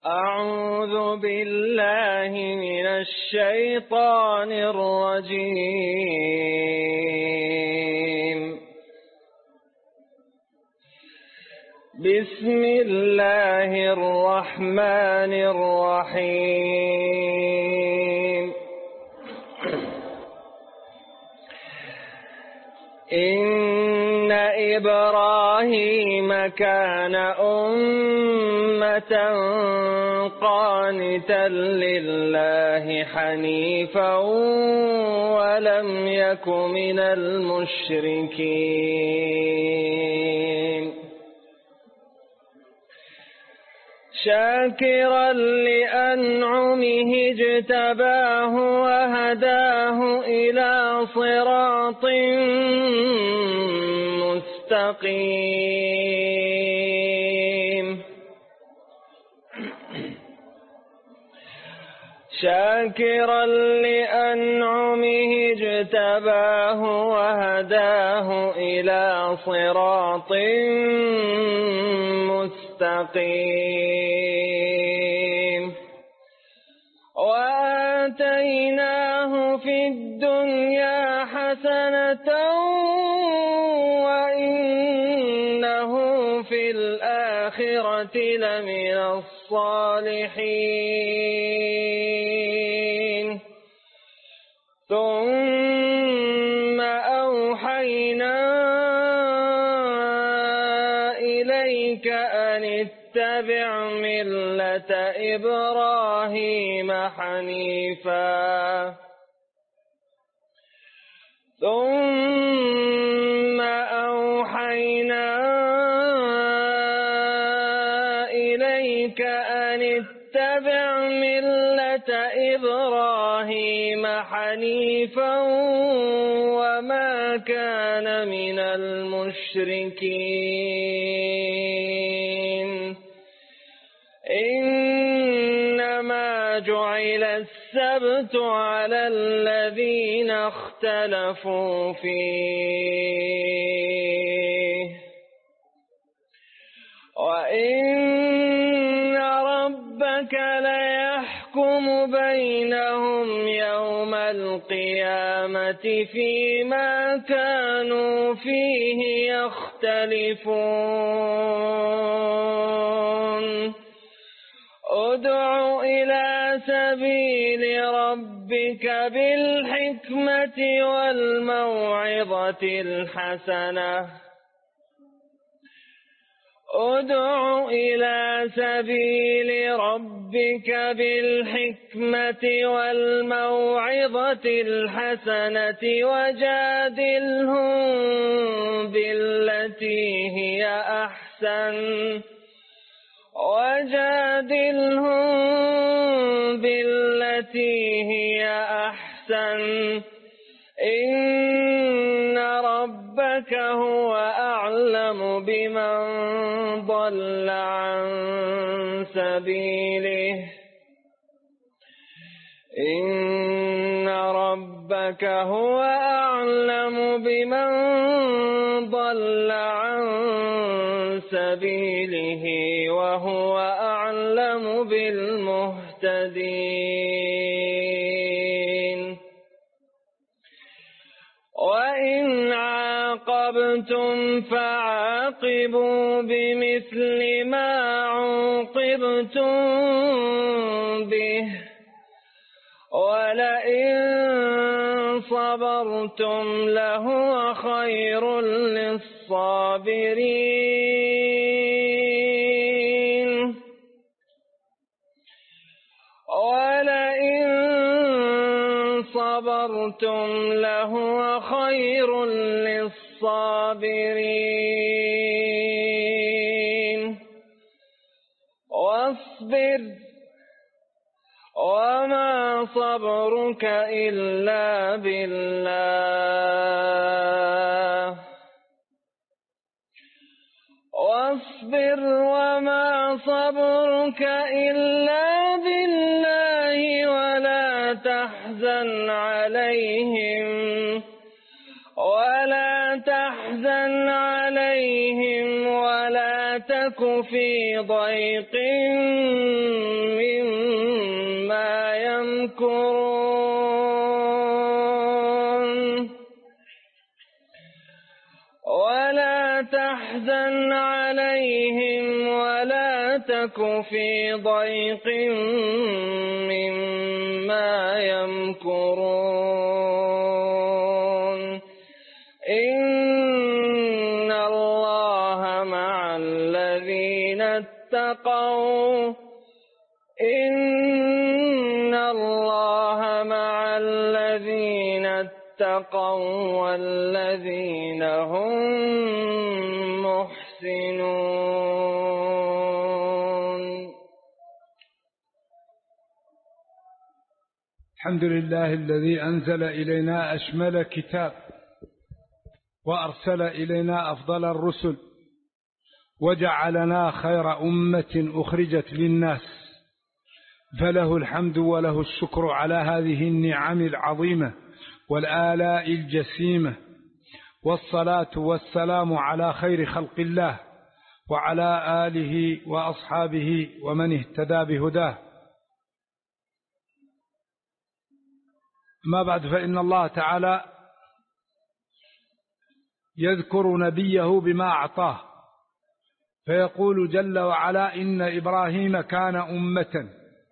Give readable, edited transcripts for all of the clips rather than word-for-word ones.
أعوذ بالله من الشيطان الرجيم. بسم الله الرحمن الرحيم. إن إبراهيم كان أمة قانتا لله حنيفا ولم يك من المشركين شاكرا لأنعمه اجتباه وهداه إلى صراط مستقيم شاكرا لأنعمه اجتباه وهداه إلى صراط مستقيم وآتيناه في الدنيا حسنة وإنه في الآخرة لمن الصالحين ثم أوحينا إليك أن اتبع ملة إبراهيم حنيفا ثم أوحينا إليك أن اتبع ملة إبراهيم حنيفا وما كان من المشركين إنما جعل السبت على الذين اختلفوا فيه وإن ربك ليحكم بينهم يوم القيامة فيما كانوا فيه يختلفون ادع إلى سبيل ربك بالحكمة والموعظة الحسنة ادع إلى سبيل ربك بالحكمة والموعظة الحسنة وجادلهم بالتي هي أحسن إن ربك هو أعلم بمن ضل عن سبيله إن ربك هو أعلم بمن ضل عن سبيله وهو أعلم بالمهتدين وإن عاقبتم فعاقبوا بمثل ما عوقبتم به ولئن صبرتم لهو خير للصابرين ولئن صبرتم لهو خير للصابرين واصبر وما صبرك إلا بالله واصبر وما صبرك إلا بالله ولا تحزن عليهم ولا تك في ضيق يمكرون ولا تحزن عليهم ولا تك في ضيق مما يمكرون إن الله مع الذين اتقوا والذين هم محسنون. الحمد لله الذي أنزل إلينا أشمل كتاب وأرسل إلينا أفضل الرسل وجعلنا خير أمة أخرجت للناس، فله الحمد وله الشكر على هذه النعم العظيمة والآلاء الجسيمة، والصلاة والسلام على خير خلق الله وعلى آله وأصحابه ومن اهتدى بهداه. ما بعد، فإن الله تعالى يذكر نبيه بما أعطاه، فيقول جل وعلا: إن إبراهيم كان أمة،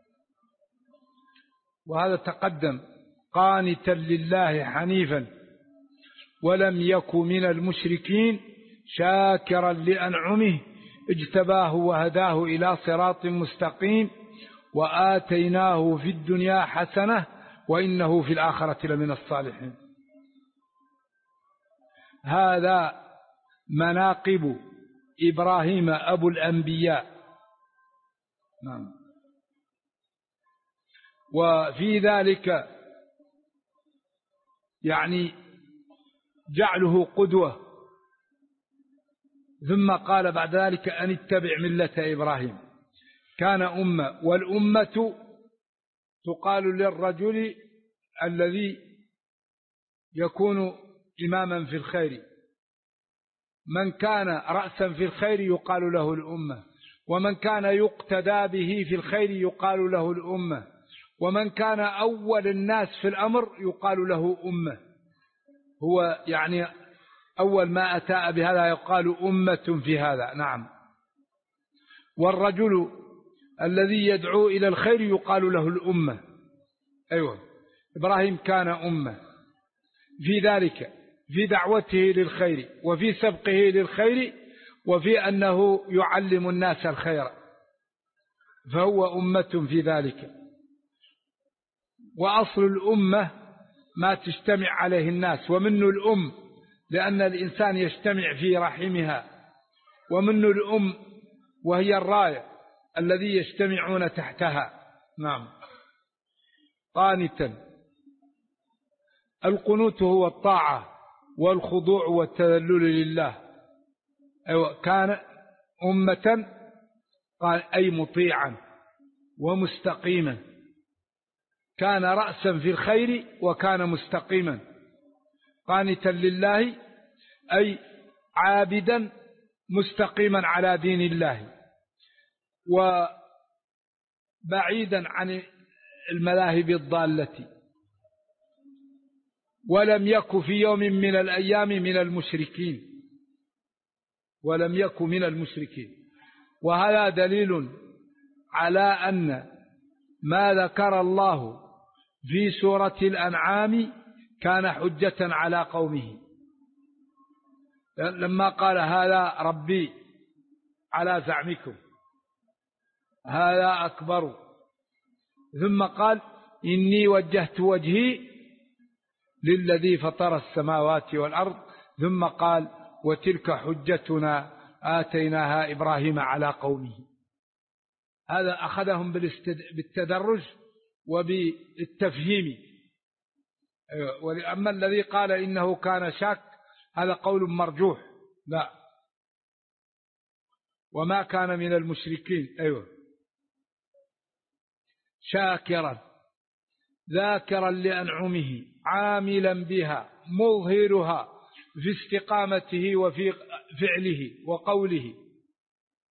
وهذا تقدم، قانتا لله حنيفا ولم يك من المشركين، شاكرا لأنعمه اجتباه وهداه إلى صراط مستقيم، وآتيناه في الدنيا حسنة وإنه في الآخرة لمن الصالحين. هذا مناقب إبراهيم أبو الأنبياء. نعم. وفي ذلك يعني جعله قدوة، ثم قال بعد ذلك أن اتبع ملة إبراهيم. كان أمة، والأمة تقال للرجل الذي يكون إماما في الخير. من كان رأسا في الخير يقال له الأمة، ومن كان يقتدى به في الخير يقال له الأمة، ومن كان أول الناس في الأمر يقال له أمة. هو يعني أول ما أتى بهذا يقال أمة في هذا. نعم. والرجل الذي يدعو إلى الخير يقال له الأمة. أيوة، إبراهيم كان أمة في ذلك، في دعوته للخير، وفي سبقه للخير، وفي أنه يعلم الناس الخير، فهو أمة في ذلك. وأصل الأمة ما تجتمع عليه الناس، ومنه الأم لأن الإنسان يجتمع في رحمها، ومنه الأم وهي الراية الذي يجتمعون تحتها. نعم. قانتا، القنوت هو الطاعة والخضوع والتذلل لله. أيوة، كان أمة قال أي مطيعا ومستقيما، كان رأسا في الخير وكان مستقيما. قانتا لله أي عابدا مستقيما على دين الله، وبعيدا عن المذاهب الضالة، ولم يك في يوم من الأيام من المشركين، ولم يك من المشركين. وهذا دليل على أن ما ذكر الله في سورة الأنعام كان حجة على قومه، لما قال: هذا ربي على زعمكم، هذا أكبر، ثم قال: إني وجهت وجهي للذي فطر السماوات والأرض، ثم قال: وتلك حجتنا آتيناها إبراهيم على قومه. هذا أخذهم بالتدرج وبالتفهيم. أما الذي قال إنه كان شاك هذا قول مرجوح، لا، وما كان من المشركين. أيوة، شاكرا ذاكرا لأنعمه عاملا بها مظهرها في استقامته وفي فعله وقوله.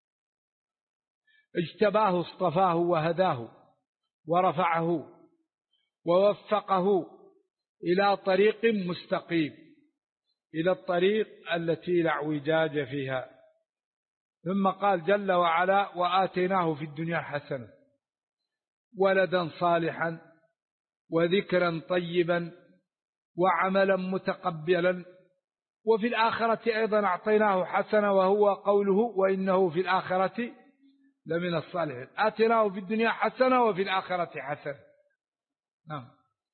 اجتباه اصطفاه وهداه ورفعه ووفقه إلى طريق مستقيم، إلى الطريق التي لا اعوجاج فيها. ثم قال جل وعلا: وآتيناه في الدنيا حسنة ولدا صالحا وذكرا طيبا وعملا متقبلا وفي الآخرة أيضا أعطيناه حسنة، وهو قوله: وإنه في الآخرة لمن الصالحين. آتيناه في الدنيا حسنة وفي الآخرة حسنة. نعم.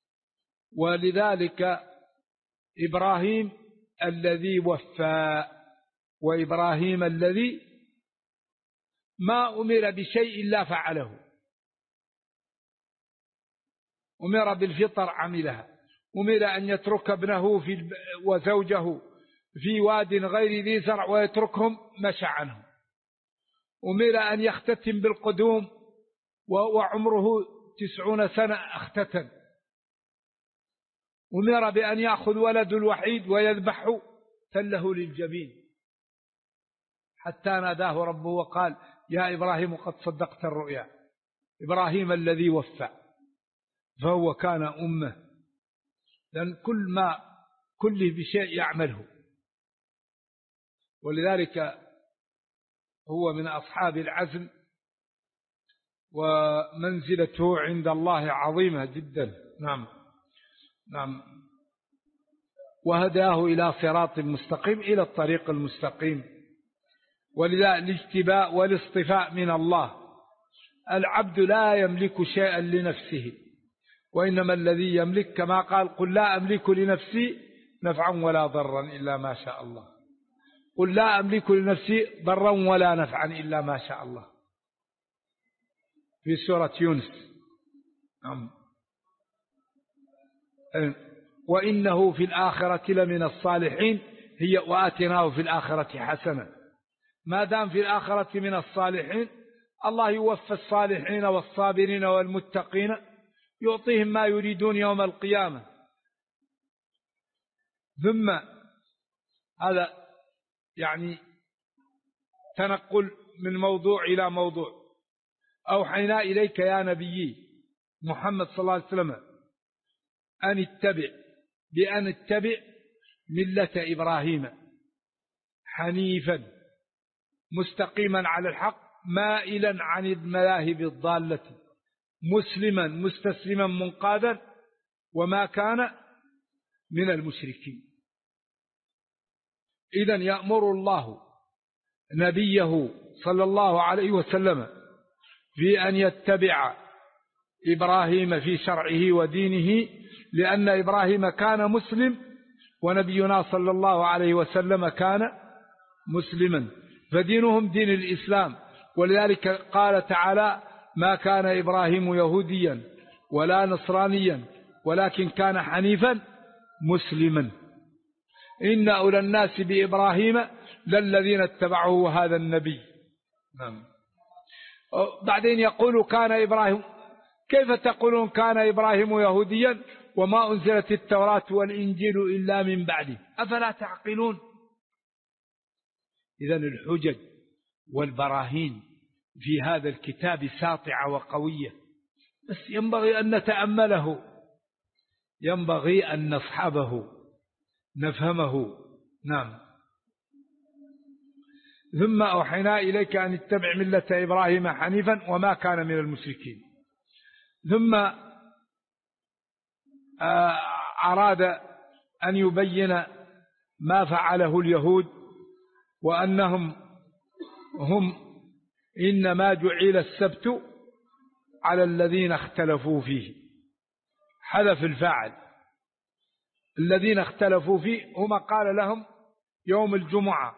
ولذلك إبراهيم الذي وفى، وإبراهيم الذي ما أمر بشيء إلا فعله، أمر بالفطر عملها، أمر أن يترك ابنه وزوجه في واد غير ذي زرع ويتركهم مشى عنهم، أمر أن يختتم بالقدوم وعمره 90 سنة اختتن، أمر بأن يأخذ ولد الوحيد ويذبحه تله للجبين، حتى ناداه ربه وقال: يا إبراهيم قد صدقت الرؤيا. إبراهيم الذي وفى، فهو كان أمة، لأن كله بشيء يعمله، ولذلك هو من أصحاب العزم، ومنزلته عند الله عظيمة جدا. نعم. نعم. وهداه إلى صراط مستقيم، إلى الطريق المستقيم. ولذا الاجتباء والاصطفاء من الله. العبد لا يملك شيئا لنفسه، وإنما الذي يملك كما قال: قل لا أملك لنفسي نفعا ولا ضرا إلا ما شاء الله. قل لا أملك لنفسي ضرا ولا نفعا إلا ما شاء الله، في سورة يونس. وإنه في الآخرة لمن الصالحين، هي وآتناه في الآخرة حسنة. ما دام في الآخرة من الصالحين، الله يوفى الصالحين والصابرين والمتقين، يعطيهم ما يريدون يوم القيامة. ثم هذا يعني تنقل من موضوع إلى موضوع. أوحينا إليك يا نبي محمد صلى الله عليه وسلم بأن اتبع ملة إبراهيم حنيفا مستقيما على الحق مائلا عن المذاهب الضالة مسلما مستسلما منقادا وما كان من المشركين. إذن يأمر الله نبيه صلى الله عليه وسلم في أن يتبع إبراهيم في شرعه ودينه، لأن إبراهيم كان مسلم ونبينا صلى الله عليه وسلم كان مسلما، فدينهم دين الإسلام. ولذلك قال تعالى: ما كان إبراهيم يهوديا ولا نصرانيا ولكن كان حنيفا مسلما. إن أولى الناس بإبراهيم للذين اتبعوه هذا النبي. نعم. بعدين يقول كان إبراهيم، كيف تقولون كان إبراهيم يهوديا وما أنزلت التوراة والإنجيل إلا من بعده، أفلا تعقلون؟ إذن الحجج والبراهين في هذا الكتاب ساطعة وقوية، بس ينبغي أن نتأمله، ينبغي أن نصحبه نفهمه. نعم. ثم أوحينا إليك أن اتبع ملة إبراهيم حنيفا وما كان من المشركين. ثم أراد أن يبين ما فعله اليهود، وأنهم إنما جعل السبت على الذين اختلفوا فيه، حذف الفاعل، الذين اختلفوا فيه هم قال لهم يوم الجمعة،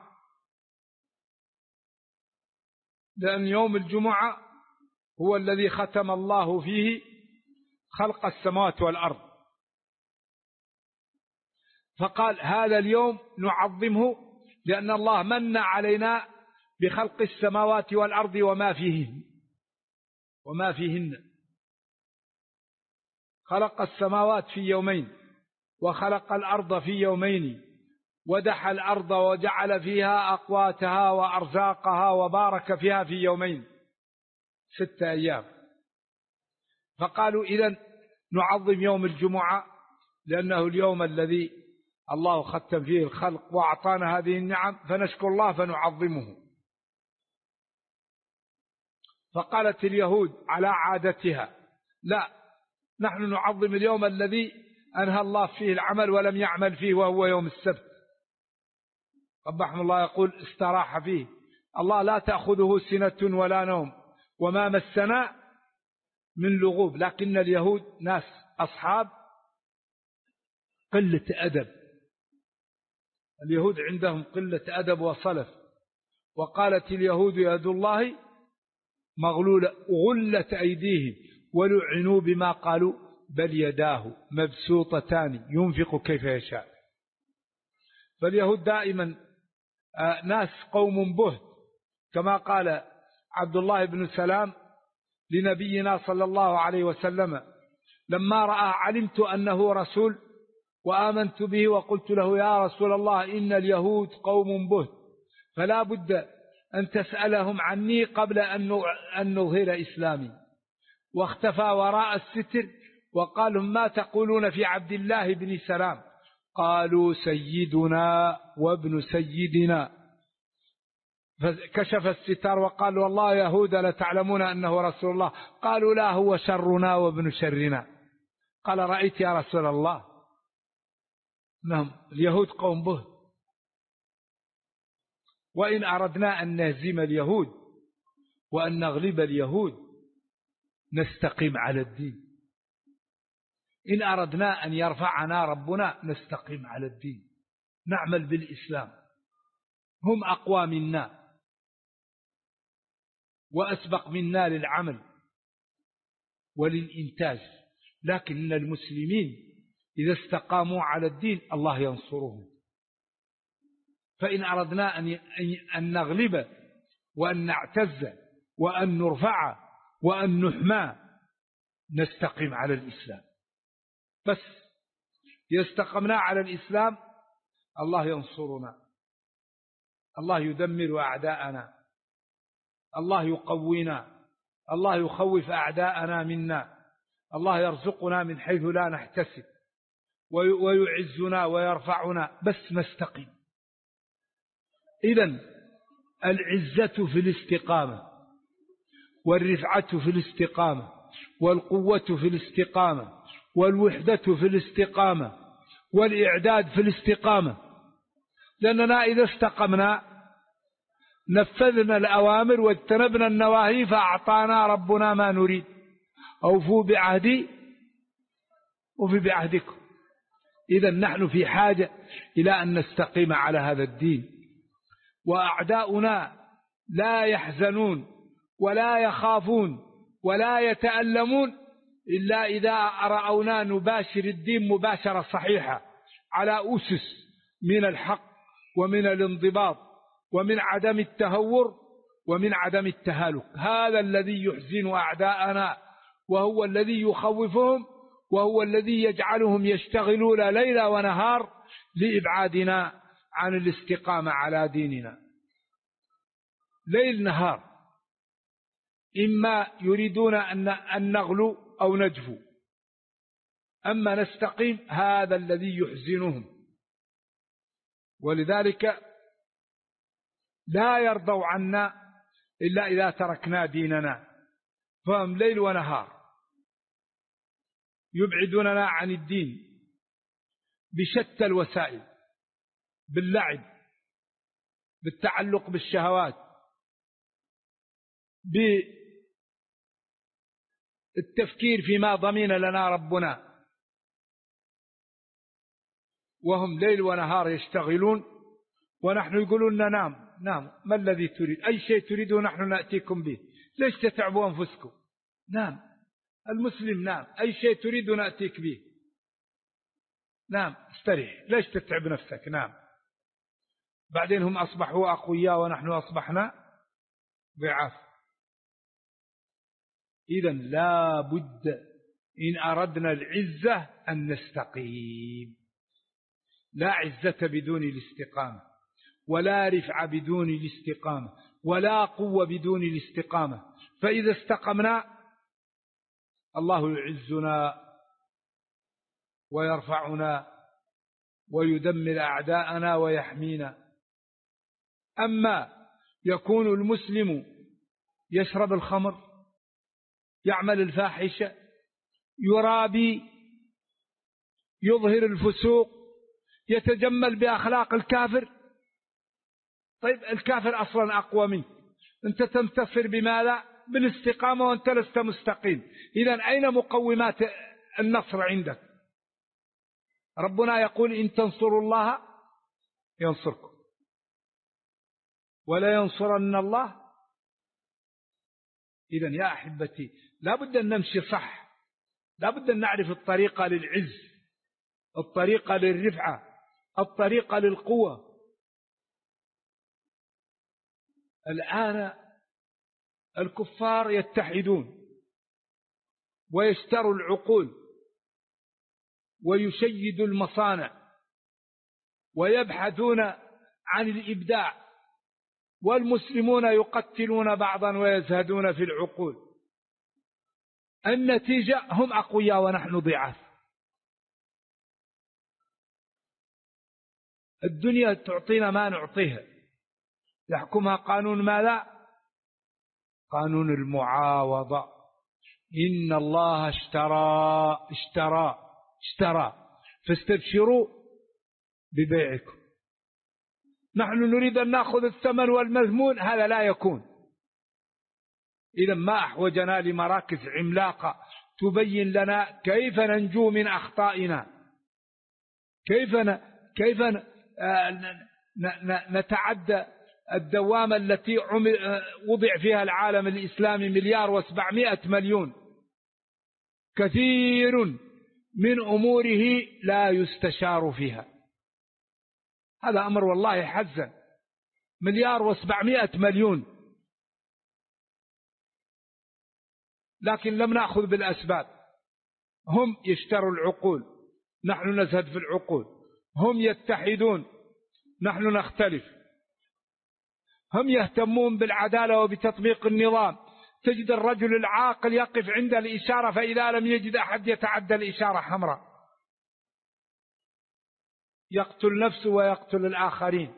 لأن يوم الجمعة هو الذي ختم الله فيه خلق السماوات والأرض، فقال هذا اليوم نعظمه لأن الله من علينا بخلق السماوات والأرض وما فيهن. خلق السماوات في يومين وخلق الأرض في يومين ودحى الأرض وجعل فيها أقواتها وأرزاقها وبارك فيها في يومين 6 أيام. فقالوا إذن نعظم يوم الجمعة لأنه اليوم الذي الله ختم فيه الخلق وأعطانا هذه النعم، فنشكر الله فنعظمه. فقالت اليهود على عادتها: لا، نحن نعظم اليوم الذي أنهى الله فيه العمل ولم يعمل فيه، وهو يوم السبت. رحمه الله يقول: استراح فيه الله، لا تأخذه سنة ولا نوم وما مسنا من لغوب. لكن اليهود ناس أصحاب قلة أدب، اليهود عندهم قلة أدب وصلف. وقالت اليهود يد الله مغلولة غلت أيديهم ولعنوا بما قالوا بل يداه مبسوطتان ينفق كيف يشاء. فاليهود دائما ناس قوم بهت، كما قال عبد الله بن سلام لنبينا صلى الله عليه وسلم لما رأى: علمت أنه رسول وآمنت به وقلت له يا رسول الله إن اليهود قوم بهت، فلا بد أن تسألهم عني قبل أن نظهر إسلامي. واختفى وراء الستر وقال لهم: ما تقولون في عبد الله بن سلام؟ قالوا: سيدنا وابن سيدنا. فكشف الستار وقال: والله يهود لتعلمون أنه رسول الله. قالوا: لا، هو شرنا وابن شرنا. قال: رأيت يا رسول الله؟ نعم، اليهود قوم به. وإن أردنا أن نهزم اليهود وأن نغلب اليهود نستقيم على الدين. إن أردنا أن يرفعنا ربنا نستقيم على الدين، نعمل بالإسلام. هم أقوى منا وأسبق منا للعمل وللإنتاج، لكن المسلمين إذا استقاموا على الدين الله ينصرهم. فإن أردنا أن نغلب وأن نعتز وأن نرفع وأن نحمى نستقيم على الإسلام. بس يستقمنا على الإسلام الله ينصرنا، الله يدمر أعداءنا، الله يقوينا، الله يخوف أعداءنا منا، الله يرزقنا من حيث لا نحتسب ويعزنا ويرفعنا، بس نستقيم. إذن العزة في الاستقامة، والرفعة في الاستقامة، والقوة في الاستقامة، والوحدة في الاستقامة، والإعداد في الاستقامة. لأننا إذا استقمنا نفذنا الأوامر واجتنبنا النواهي فأعطانا ربنا ما نريد. أوفوا بعهدي وفي بعهدكم. إذن نحن في حاجة إلى أن نستقيم على هذا الدين. وأعداؤنا لا يحزنون ولا يخافون ولا يتألمون إلا إذا رأونا نباشر الدين مباشرة صحيحة على أسس من الحق ومن الانضباط ومن عدم التهور ومن عدم التهالك. هذا الذي يحزن أعداءنا، وهو الذي يخوفهم، وهو الذي يجعلهم يشتغلون ليلا ونهار لإبعادنا عن الاستقامة على ديننا. ليل نهار، إما يريدون أن نغلو أو نجفو، أما نستقيم هذا الذي يحزنهم. ولذلك لا يرضوا عنا إلا إذا تركنا ديننا، فهم ليل ونهار يبعدوننا عن الدين بشتى الوسائل، باللعب، بالتعلق بالشهوات، بالتفكير فيما ضمن لنا ربنا، وهم ليل ونهار يشتغلون. ونحن يقولون لنا نام نام، ما الذي تريد؟ أي شيء تريده نحن نأتيكم به، ليش تتعبوا أنفسكم؟ نام المسلم، نام، أي شيء تريد نأتيك به، نام استريح، ليش تتعب نفسك؟ نام. بعدين هم أصبحوا أقوياء ونحن أصبحنا ضعاف. إذن لا بد إن أردنا العزة أن نستقيم. لا عزة بدون الاستقامة، ولا رفع بدون الاستقامة، ولا قوة بدون الاستقامة. فإذا استقمنا الله يعزنا ويرفعنا ويدمر أعداءنا ويحمينا. أما يكون المسلم يشرب الخمر، يعمل الفاحشة، يرابي، يظهر الفسوق، يتجمل بأخلاق الكافر. طيب الكافر أصلا أقوى منك، أنت تنتصر بماذا؟ بالاستقامة، وأنت لست مستقيم. إذن أين مقومات النصر عندك؟ ربنا يقول إن تنصروا الله ينصركم ولا ينصرن الله. إذن يا أحبتي لا بد أن نمشي صح، لا بد أن نعرف الطريقة للعز، الطريقة للرفعة، الطريقة للقوة. الآن الكفار يتحدون ويشتروا العقول ويشيدوا المصانع ويبحثون عن الإبداع، والمسلمون يقتلون بعضا ويزهدون في العقول. النتيجة هم أقوياء ونحن ضعاف. الدنيا تعطينا ما نعطيها، يحكمها قانون ماذا؟ قانون المعاوضة. إن الله اشترى فاستبشروا ببيعكم. نحن نريد أن نأخذ الثمن والمذمون، هذا لا يكون. إذا ما أحوجنا لمراكز عملاقة تبين لنا كيف ننجو من أخطائنا، كيف نتعدى الدوامة التي وضع فيها العالم الإسلامي 1,700,000,000. كثير من أموره لا يستشار فيها. هذا أمر والله حزن، 1,700,000,000. لكن لم نأخذ بالأسباب. هم يشتروا العقول، نحن نزهد في العقول. هم يتحدون، نحن نختلف. هم يهتمون بالعدالة وبتطبيق النظام. تجد الرجل العاقل يقف عند الإشارة، فإذا لم يجد أحد يتعدى الإشارة حمراء، يقتل نفسه ويقتل الآخرين.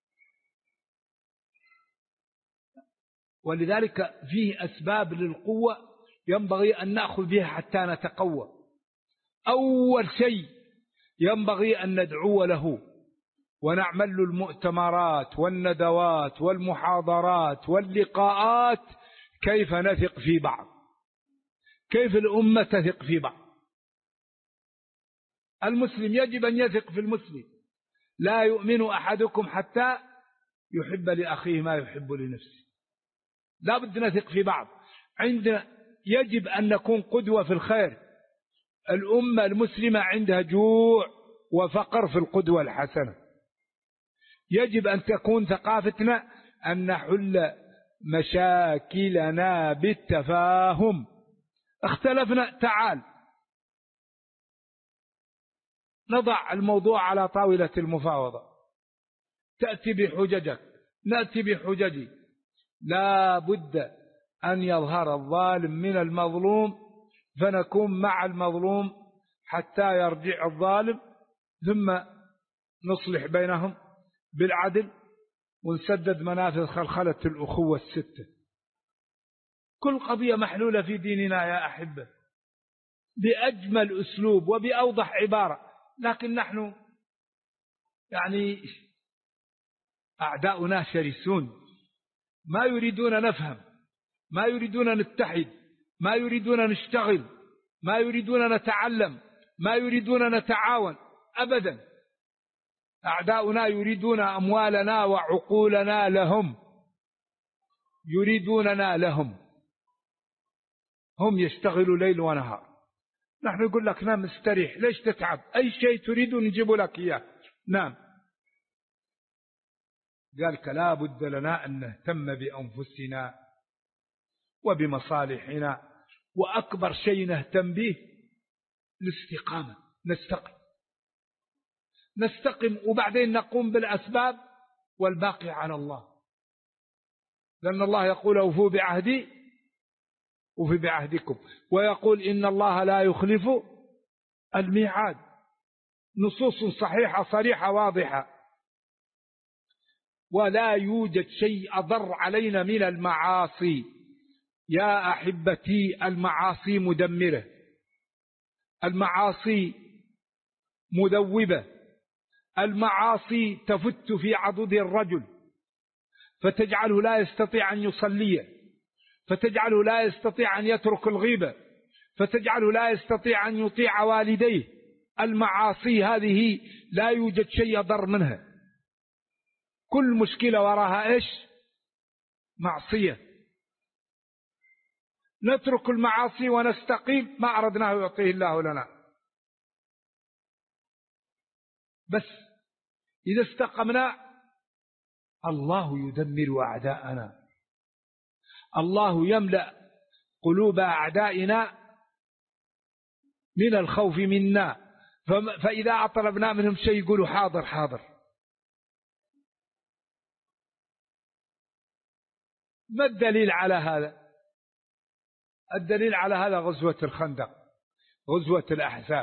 ولذلك فيه أسباب للقوة ينبغي أن نأخذ بها حتى نتقوى. أول شيء ينبغي أن ندعو له ونعمل له المؤتمرات والندوات والمحاضرات واللقاءات. كيف نثق في بعض، كيف الأمة تثق في بعض. المسلم يجب أن يثق في المسلم. لا يؤمن أحدكم حتى يحب لأخيه ما يحب لنفسه. لا بد نثق في بعض. عندنا يجب أن نكون قدوة في الخير. الأمة المسلمة عندها جوع وفقر في القدوة الحسنة. يجب أن تكون ثقافتنا أن نحل مشاكلنا بالتفاهم. اختلفنا، تعال نضع الموضوع على طاولة المفاوضة. تأتي بحججك، نأتي بحججي. لا بد أن يظهر الظالم من المظلوم، فنكون مع المظلوم حتى يرجع الظالم، ثم نصلح بينهم بالعدل ونسدد منافذ خلخلة الأخوة الستة. كل قضية محلولة في ديننا يا أحبة بأجمل أسلوب وبأوضح عبارة. لكن نحن يعني أعداؤنا شرسون، ما يريدون نفهم، ما يريدون نتحد، ما يريدون نشتغل، ما يريدون نتعلم، ما يريدون نتعاون أبدا. أعداؤنا يريدون أموالنا وعقولنا لهم، يريدوننا لهم. هم يشتغلوا ليل ونهار، نحن نقول لك نام استريح، ليش تتعب؟ أي شيء تريد نجيب لك إياه، نام. قال لا بد لنا أن نهتم بأنفسنا وبمصالحنا، وأكبر شيء نهتم به الاستقامة. نستقم وبعدين نقوم بالأسباب والباقي على الله. لأن الله يقول أوفوا بعهدي وفي بعهدكم، ويقول إن الله لا يخلف الميعاد. نصوص صحيحة صريحة واضحة. ولا يوجد شيء أضر علينا من المعاصي يا أحبتي. المعاصي مدمرة، المعاصي مذوبة، المعاصي تفت في عضد الرجل فتجعله لا يستطيع أن يصلي، فتجعله لا يستطيع أن يترك الغيبة، فتجعله لا يستطيع أن يطيع والديه. المعاصي هذه لا يوجد شيء أضر منها. كل مشكلة وراها إيش؟ معصية. نترك المعاصي ونستقيم، ما أردناه يعطيه الله لنا. بس إذا استقمنا الله يدمر أعداءنا، الله يملأ قلوب أعدائنا من الخوف منا، فإذا أطلبنا منهم شيء يقولوا حاضر حاضر. ما الدليل على هذا؟ الدليل على هذا غزوة الخندق، غزوة الأحزاب.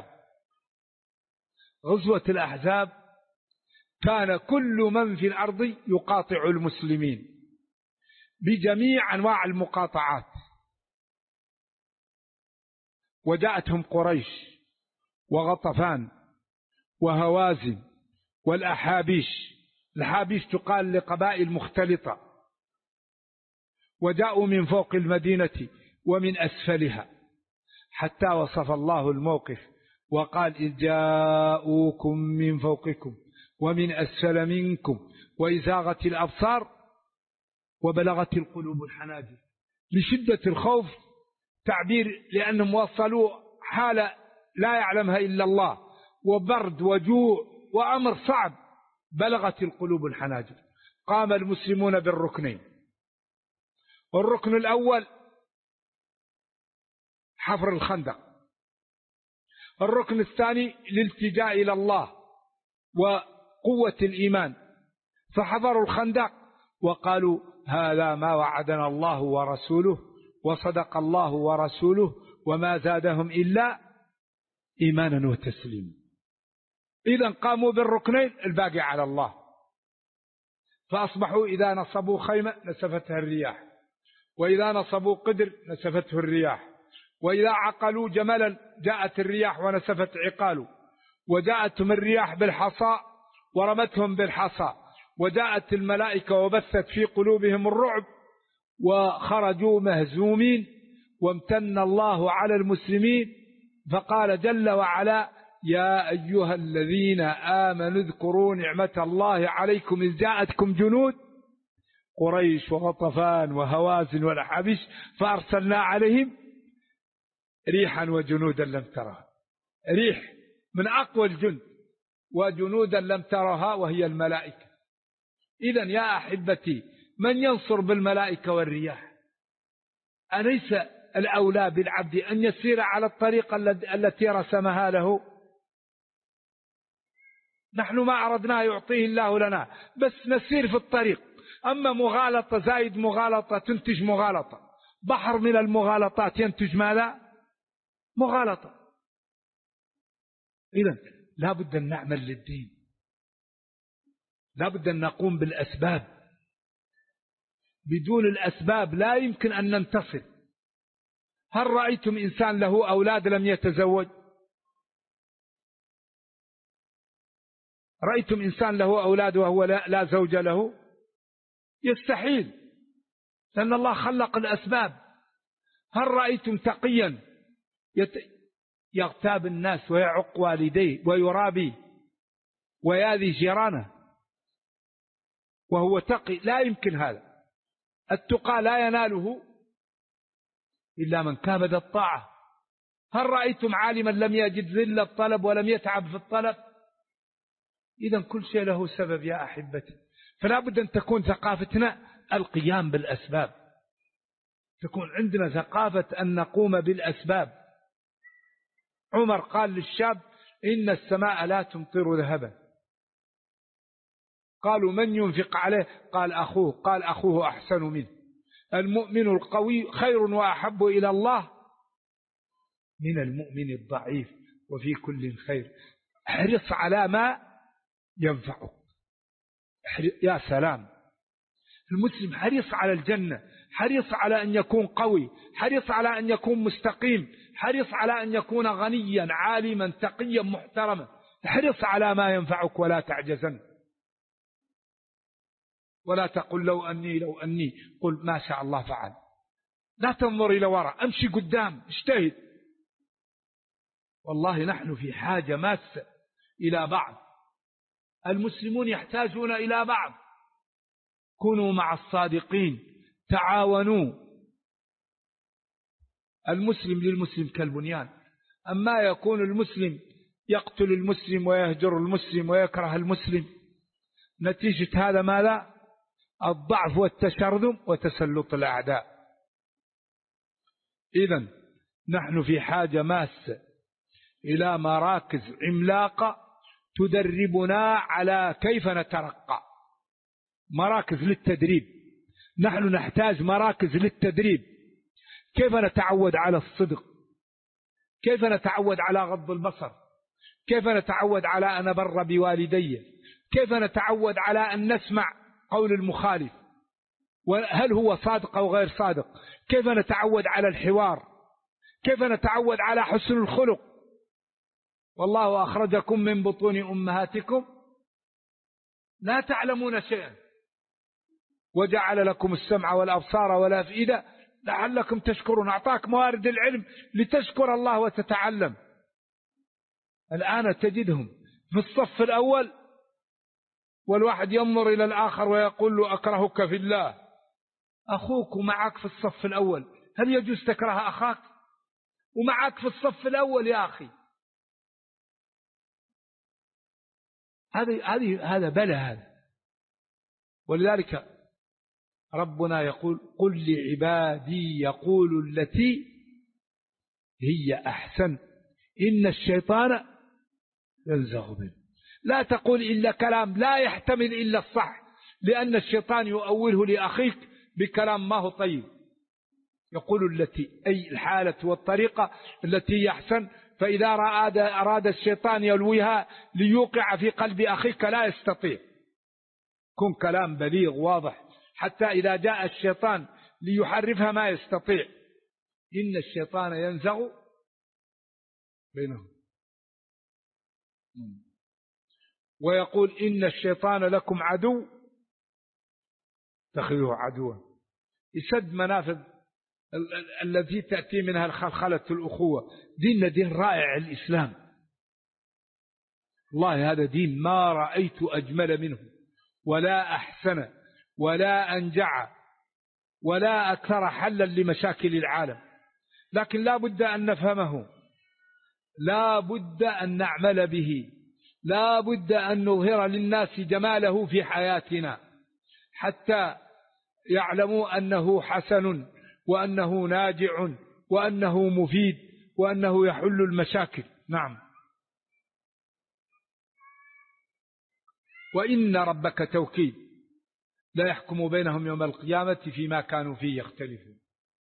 غزوة الأحزاب كان كل من في الأرض يقاطع المسلمين بجميع أنواع المقاطعات، وجاءتهم قريش وغطفان وهوازن والأحابيش. الأحابيش تقال لقبائل مختلطة، وجاءوا من فوق المدينة ومن أسفلها، حتى وصف الله الموقف وقال إذ جاءوكم من فوقكم ومن أسفل منكم وإذ زاغت الأبصار وبلغت القلوب الحناجر. لشدة الخوف، تعبير لأنهم وصلوا حالة لا يعلمها إلا الله، وبرد وجوع وأمر صعب، بلغت القلوب الحناجر. قام المسلمون بالركنين. الركن الأول حفر الخندق، الركن الثاني الالتجاء إلى الله وقوة الإيمان. فحفروا الخندق وقالوا هذا ما وعدنا الله ورسوله وصدق الله ورسوله وما زادهم إلا إيمانا وتسليما. إذن قاموا بالركنين، الباقي على الله. فأصبحوا إذا نصبوا خيمة نسفتها الرياح، وإذا نصبوا قدر نسفته الرياح، وإذا عقلوا جملا جاءت الرياح ونسفت عقاله، وجاءتهم الرياح بالحصى ورمتهم بالحصى، وجاءت الملائكة وبثت في قلوبهم الرعب وخرجوا مهزومين. وامتن الله على المسلمين فقال جل وعلا يا أيها الذين آمنوا اذكروا نعمة الله عليكم إذ جاءتكم جنود قريش وغطفان وهوازن والأحابيش فأرسلنا عليهم ريحا وجنودا لم ترها. ريح من أقوى الجند، وجنودا لم ترها وهي الملائكة. إذن يا أحبتي، من ينصر بالملائكة والرياح؟ أليس الأولى بالعبد أن يسير على الطريقة التي رسمها له؟ نحن ما أردناه يعطيه الله لنا، بس نسير في الطريق. أما مغالطة زايد مغالطة تنتج مغالطة، بحر من المغالطات ينتج ماذا؟ مغالطة. إذن لا بد أن نعمل للدين، لا بد أن نقوم بالأسباب. بدون الأسباب لا يمكن أن ننتصر. هل رأيتم إنسان له أولاد لم يتزوج؟ رأيتم إنسان له أولاد وهو لا زوج له؟ يستحيل، لأن الله خلق الأسباب. هل رأيتم تقيا يغتاب الناس ويعق والديه ويرابي وياذي جيرانه وهو تقي؟ لا يمكن هذا. التقى لا يناله إلا من كابد الطاعة. هل رأيتم عالما لم يجد ذل الطلب ولم يتعب في الطلب؟ إذن كل شيء له سبب يا أحبتي. فلا بد أن تكون ثقافتنا القيام بالأسباب، تكون عندنا ثقافة أن نقوم بالأسباب. عمر قال للشاب إن السماء لا تمطر ذهبا. قالوا من ينفق عليه؟ قال أخوه. قال أخوه أحسن منه. المؤمن القوي خير وأحب إلى الله من المؤمن الضعيف، وفي كل خير. احرص على ما ينفعك. يا سلام، المسلم حريص على الجنة، حريص على أن يكون قوي، حريص على أن يكون مستقيم، حريص على أن يكون غنيا عالما تقيا محترما. حرص على ما ينفعك ولا تعجزن، ولا تقل لو أني، قل ما شاء الله فعل. لا تنظر إلى وراء، أمشي قدام، اجتهد. والله نحن في حاجة ماسة إلى بعض، المسلمون يحتاجون إلى بعض. كونوا مع الصادقين، تعاونوا. المسلم للمسلم كالبنيان. أما يكون المسلم يقتل المسلم ويهجر المسلم ويكره المسلم، نتيجة هذا ماذا؟ الضعف والتشرذم وتسلط الأعداء. إذن نحن في حاجة ماسة إلى مراكز عملاقة تدربنا على كيف نترقى، مراكز للتدريب. نحن نحتاج مراكز للتدريب، كيف نتعود على الصدق، كيف نتعود على غض البصر، كيف نتعود على أن أبر بوالدي، كيف نتعود على أن نسمع قول المخالف وهل هو صادق أو غير صادق، كيف نتعود على الحوار، كيف نتعود على حسن الخلق. والله أخرجكم من بطون أمهاتكم لا تعلمون شيئا وجعل لكم السمع والأبصار والأفئدة لعلكم تشكرون. أعطاك موارد العلم لتشكر الله وتتعلم. الآن تجدهم في الصف الأول والواحد ينظر إلى الآخر ويقول له أكرهك في الله. أخوك معك في الصف الأول، هل يجوز تكره أخاك ومعك في الصف الأول يا أخي؟ هذا بلى هذا. ولذلك ربنا يقول قل لعبادي يقولوا التي هي أحسن إن الشيطان ينزغ به. لا تقول إلا كلام لا يحتمل إلا الصح، لأن الشيطان يؤوله لأخيك بكلام ما هو طيب. يقول التي أي الحالة والطريقة التي يحسن. فإذا أراد الشيطان يلويها ليوقع في قلب أخيك لا يستطيع. كن كلام بليغ واضح، حتى إذا جاء الشيطان ليحرفها ما يستطيع. إن الشيطان ينزغ بينهم ويقول إن الشيطان لكم عدو اتخذوه عدوا. يسد منافذ التي تأتي منها الخلخلة الأخوة. ديننا دين رائع الإسلام، والله هذا دين ما رأيت أجمل منه ولا أحسن ولا أنجع ولا أكثر حلا لمشاكل العالم. لكن لا بد أن نفهمه، لا بد أن نعمل به، لا بد أن نظهر للناس جماله في حياتنا حتى يعلموا أنه حسن وأنه ناجع وأنه مفيد وأنه يحل المشاكل. نعم. وإن ربك توكيد لا يحكم بينهم يوم القيامة فيما كانوا فيه يختلفون.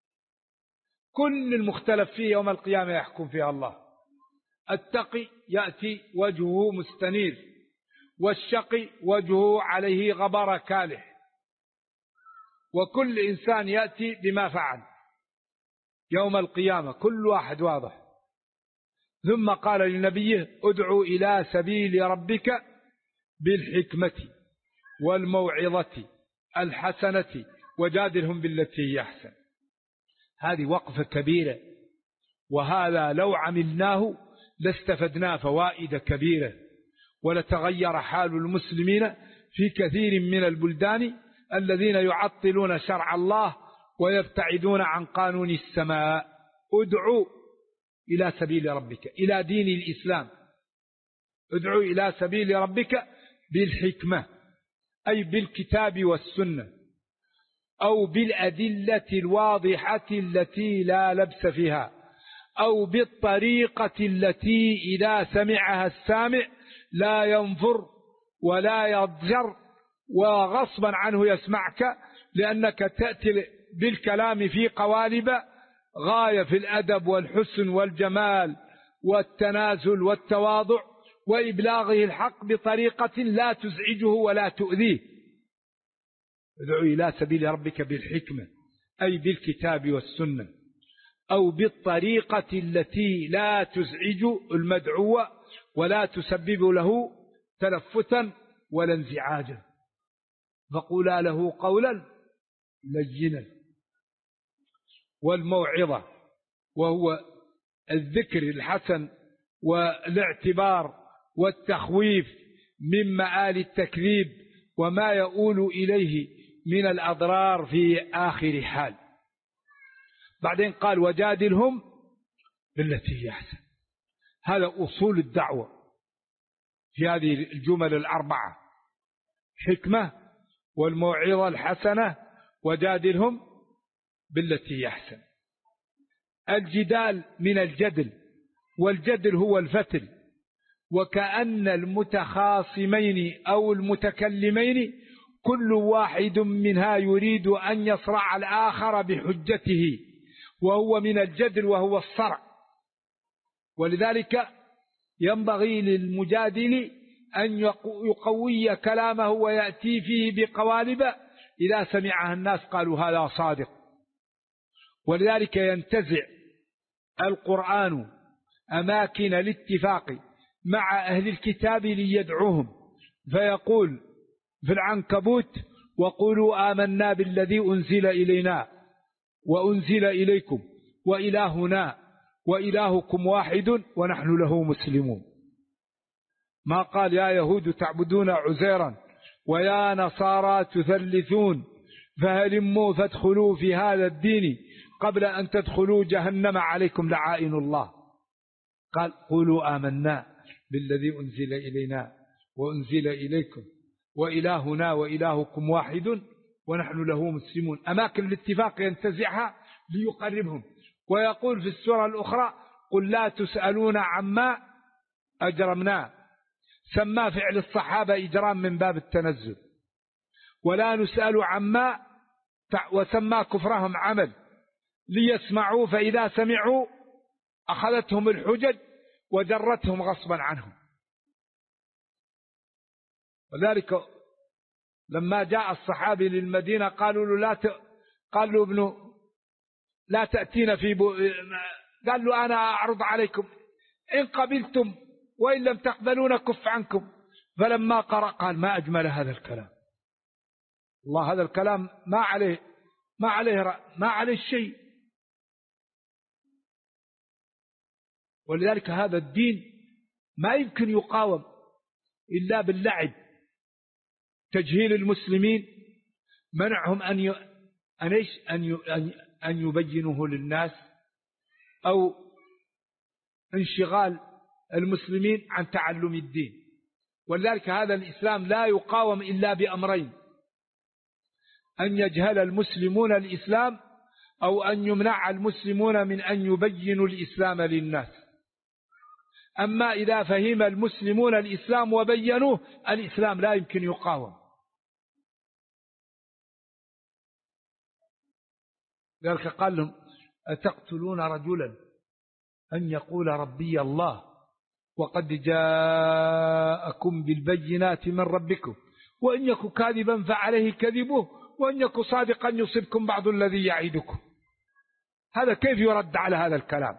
كل المختلف فيه يوم القيامة يحكم فيها الله. التقي يأتي وجهه مستنير، والشقي وجهه عليه غبر كالح، وكل إنسان يأتي بما فعل يوم القيامة، كل واحد واضح. ثم قال لنبيه ادعو إلى سبيل ربك بالحكمة والموعظة الحسنة وجادلهم بالتي هي أحسن. هذه وقفة كبيرة، وهذا لو عملناه لاستفدنا فوائد كبيرة، ولتغير حال المسلمين في كثير من البلدان الذين يعطلون شرع الله ويبتعدون عن قانون السماء. ادعو إلى سبيل ربك، إلى دين الإسلام. ادعو إلى سبيل ربك بالحكمة أي بالكتاب والسنة، أو بالأدلة الواضحة التي لا لبس فيها، أو بالطريقة التي إذا سمعها السامع لا ينفر ولا يضجر وغصبا عنه يسمعك، لأنك تأتي بالكلام في قوالب غاية في الأدب والحسن والجمال والتنازل والتواضع، وإبلاغه الحق بطريقة لا تزعجه ولا تؤذيه. ادعو إلى سبيل ربك بالحكمة أي بالكتاب والسنة، أو بالطريقة التي لا تزعج المدعو ولا تسبب له تلفتا ولا انزعاجا، فقولا له قولا لينا. والموعظة وهو الذكر الحسن والاعتبار والتخويف من مآل التكذيب وما يؤول إليه من الأضرار في آخر حال. بعدين قال وجادلهم بالتي هي أحسن. هذا أصول الدعوة في هذه الجمل الأربعة: حكمة والموعظة الحسنة وجادلهم بالتي هي أحسن. الجدال من الجدل، والجدل هو الفتل، وكأن المتخاصمين أو المتكلمين كل واحد منها يريد أن يصرع الآخر بحجته، وهو من الجدل وهو الصرع. ولذلك ينبغي للمجادل أن يقوي كلامه ويأتي فيه بقوالب إذا سمعها الناس قالوا هذا صادق. ولذلك ينتزع القرآن أماكن الاتفاق مع أهل الكتاب ليدعوهم، فيقول في العنكبوت وقولوا آمنا بالذي أنزل إلينا وأنزل إليكم وإلهنا وإلهكم واحد ونحن له مسلمون. ما قال يا يهود تعبدون عزيرا ويا نصارى تثلثون فهلموا فادخلوا في هذا الدين قبل أن تدخلوا جهنم عليكم لعائن الله. قال قولوا آمنا بالذي أنزل إلينا وأنزل إليكم وإلهنا وإلهكم واحد ونحن له مسلمون. أماكن الاتفاق ينتزعها ليقربهم. ويقول في السورة الأخرى قل لا تسألون عما أجرمنا، سمى فعل الصحابة إجرام من باب التنزل، ولا نسأل عما وسمى كفرهم عمل ليسمعوا، فإذا سمعوا أخذتهم الحجج وجرتهم غصبا عنهم. وذلك لما جاء الصحابي للمدينة قالوا له قال له ابنه لا تأتينا قال له أنا أعرض عليكم إن قبلتم وإن لم تقبلون كف عنكم. فلما قرأ قال ما أجمل هذا الكلام، الله هذا الكلام ما عليه شيء. ولذلك هذا الدين ما يمكن يقاوم إلا باللعب، تجهيل المسلمين، منعهم أن يبينوه للناس، أو انشغال المسلمين عن تعلم الدين. ولذلك هذا الإسلام لا يقاوم إلا بأمرين: أن يجهل المسلمون الإسلام، أو أن يمنع المسلمون من أن يبينوا الإسلام للناس. أما إذا فهم المسلمون الإسلام وبينوه الإسلام لا يمكن يقاوم. ذلك قال لهم أتقتلون رجلا أن يقول ربي الله وقد جاءكم بالبينات من ربكم وإن يكن كاذبا فعليه كذبه وإن يكن صادقا يصبكم بعض الذي يعيدكم. هذا كيف يرد على هذا الكلام؟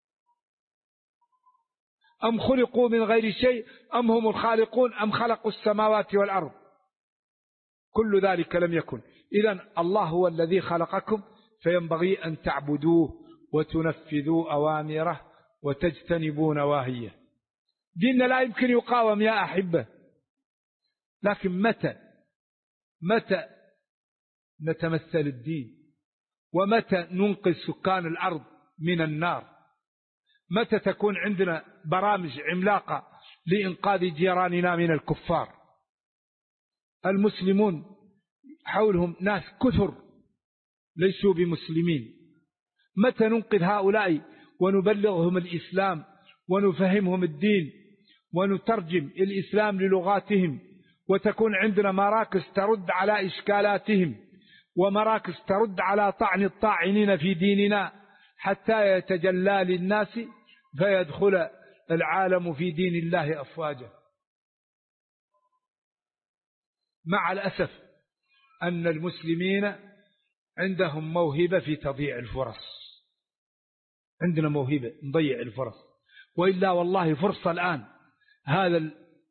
أم خلقوا من غير شيء أم هم الخالقون أم خلقوا السماوات والأرض؟ كل ذلك لم يكن. إذن الله هو الذي خلقكم، فينبغي أن تعبدوه وتنفذوا أوامره وتجتنبوا نواهيه. ديننا لا يمكن يقاوم يا أحبة. لكن متى نتمثل الدين؟ ومتى ننقذ سكان الأرض من النار؟ متى تكون عندنا برامج عملاقة لإنقاذ جيراننا من الكفار؟ المسلمون حولهم ناس كثر ليسوا بمسلمين. متى ننقذ هؤلاء ونبلغهم الإسلام ونفهمهم الدين ونترجم الإسلام للغاتهم، وتكون عندنا مراكز ترد على إشكالاتهم ومراكز ترد على طعن الطاعنين في ديننا، حتى يتجلى للناس فيدخل العالم في دين الله أفواجا. مع الأسف أن المسلمين عندهم موهبة في تضييع الفرص. عندنا موهبة نضيع الفرص، وإلا والله فرصة الآن. هذا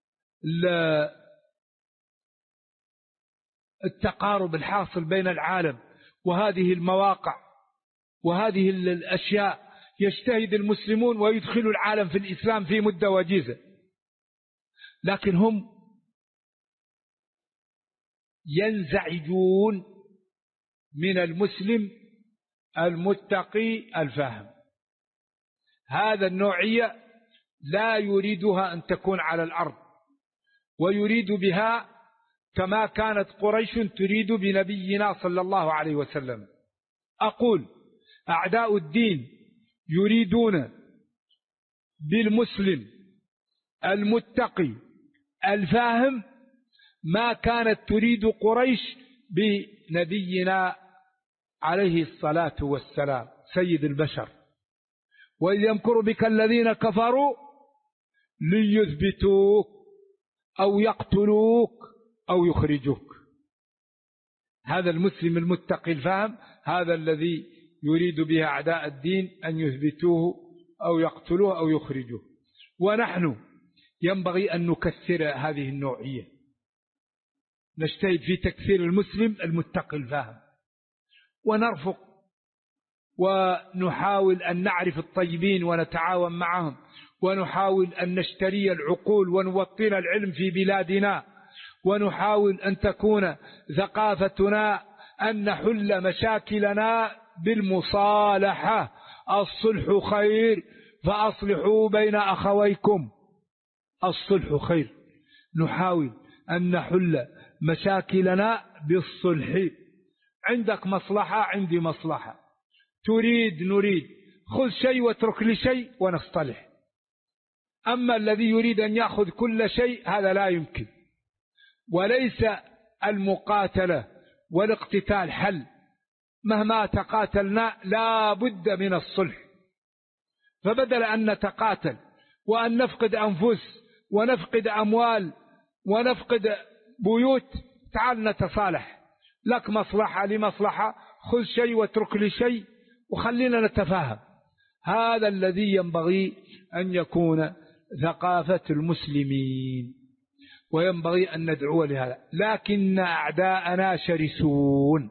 التقارب الحاصل بين العالم وهذه المواقع وهذه الأشياء، يجتهد المسلمون ويدخلوا العالم في الإسلام في مدة وجيزة، لكن هم ينزعجون من المسلم المتقي الفاهم. هذا النوعية لا يريدها أن تكون على الأرض، ويريد بها كما كانت قريش تريد بنبينا صلى الله عليه وسلم. أقول أعداء الدين يريدون بالمسلم المتقي الفاهم ما كانت تريد قريش بنبينا عليه الصلاة والسلام سيد البشر. وإذ يمكر بك الذين كفروا ليثبتوك أو يقتلوك أو يخرجوك. هذا المسلم المتقي الفاهم هذا الذي يريد به أعداء الدين أن يثبتوه أو يقتلوه أو يخرجوه. ونحن ينبغي أن نكثر هذه النوعية، نجتهد في تكثير المسلم المتقي الفاهم، ونرفق ونحاول أن نعرف الطيبين ونتعاون معهم، ونحاول أن نشتري العقول ونوطن العلم في بلادنا، ونحاول أن تكون ثقافتنا أن نحل مشاكلنا بالمصالحة. الصلح خير فأصلحوا بين أخويكم. الصلح خير. نحاول أن نحل مشاكلنا بالصلح. عندك مصلحة عندي مصلحة، تريد نريد، خذ شيء واترك لي شيء ونصطلح. أما الذي يريد أن يأخذ كل شيء هذا لا يمكن. وليس المقاتلة والاقتتال حل، مهما تقاتلنا لا بد من الصلح. فبدل أن نتقاتل وأن نفقد أنفس ونفقد أموال ونفقد بيوت، تعال نتصالح، لك مصلحة لمصلحة، خذ شيء واترك لي شيء وخلينا نتفاهم. هذا الذي ينبغي أن يكون ثقافة المسلمين، وينبغي أن ندعو لهذا. لكن أعداءنا شرسون،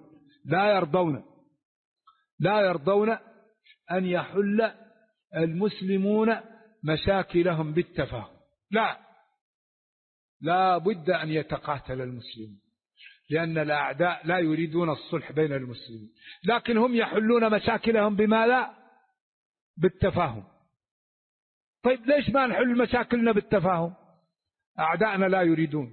لا يرضون أن يحل المسلمون مشاكلهم بالتفاهم. لا بد أن يتقاتل المسلمون، لأن الأعداء لا يريدون الصلح بين المسلمين، لكن هم يحلون مشاكلهم بماذا؟ بالتفاهم. طيب ليش ما نحل مشاكلنا بالتفاهم؟ أعداءنا لا يريدون.